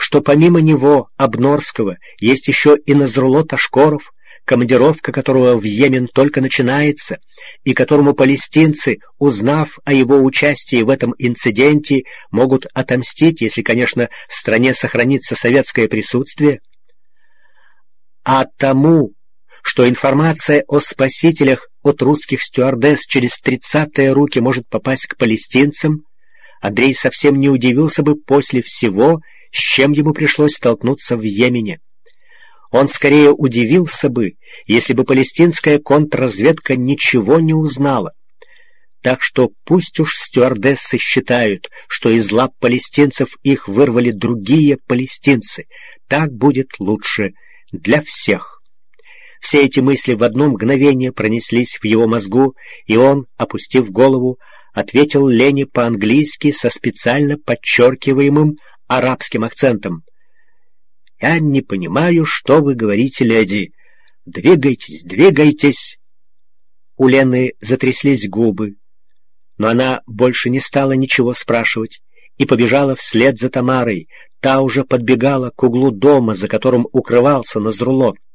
что помимо него, Обнорского, есть еще и Назрулло Ташкоров, командировка которого в Йемен только начинается, и которому палестинцы, узнав о его участии в этом инциденте, могут отомстить, если, конечно, в стране сохранится советское присутствие. А тому, что информация о спасителях от русских стюардесс через 30-е руки может попасть к палестинцам, Андрей совсем не удивился бы после всего, с чем ему пришлось столкнуться в Йемене. Он скорее удивился бы, если бы палестинская контрразведка ничего не узнала. Так что пусть уж стюардессы считают, что из лап палестинцев их вырвали другие палестинцы. Так будет лучше для всех. Все эти мысли в одно мгновение пронеслись в его мозгу, и он, опустив голову, ответил Лене по-английски со специально подчеркиваемым арабским акцентом. «Я не понимаю, что вы говорите, леди. Двигайтесь, двигайтесь!» У Лены затряслись губы, но она больше не стала ничего спрашивать и побежала вслед за Тамарой. Та уже подбегала к углу дома, за которым укрывался Назрулло.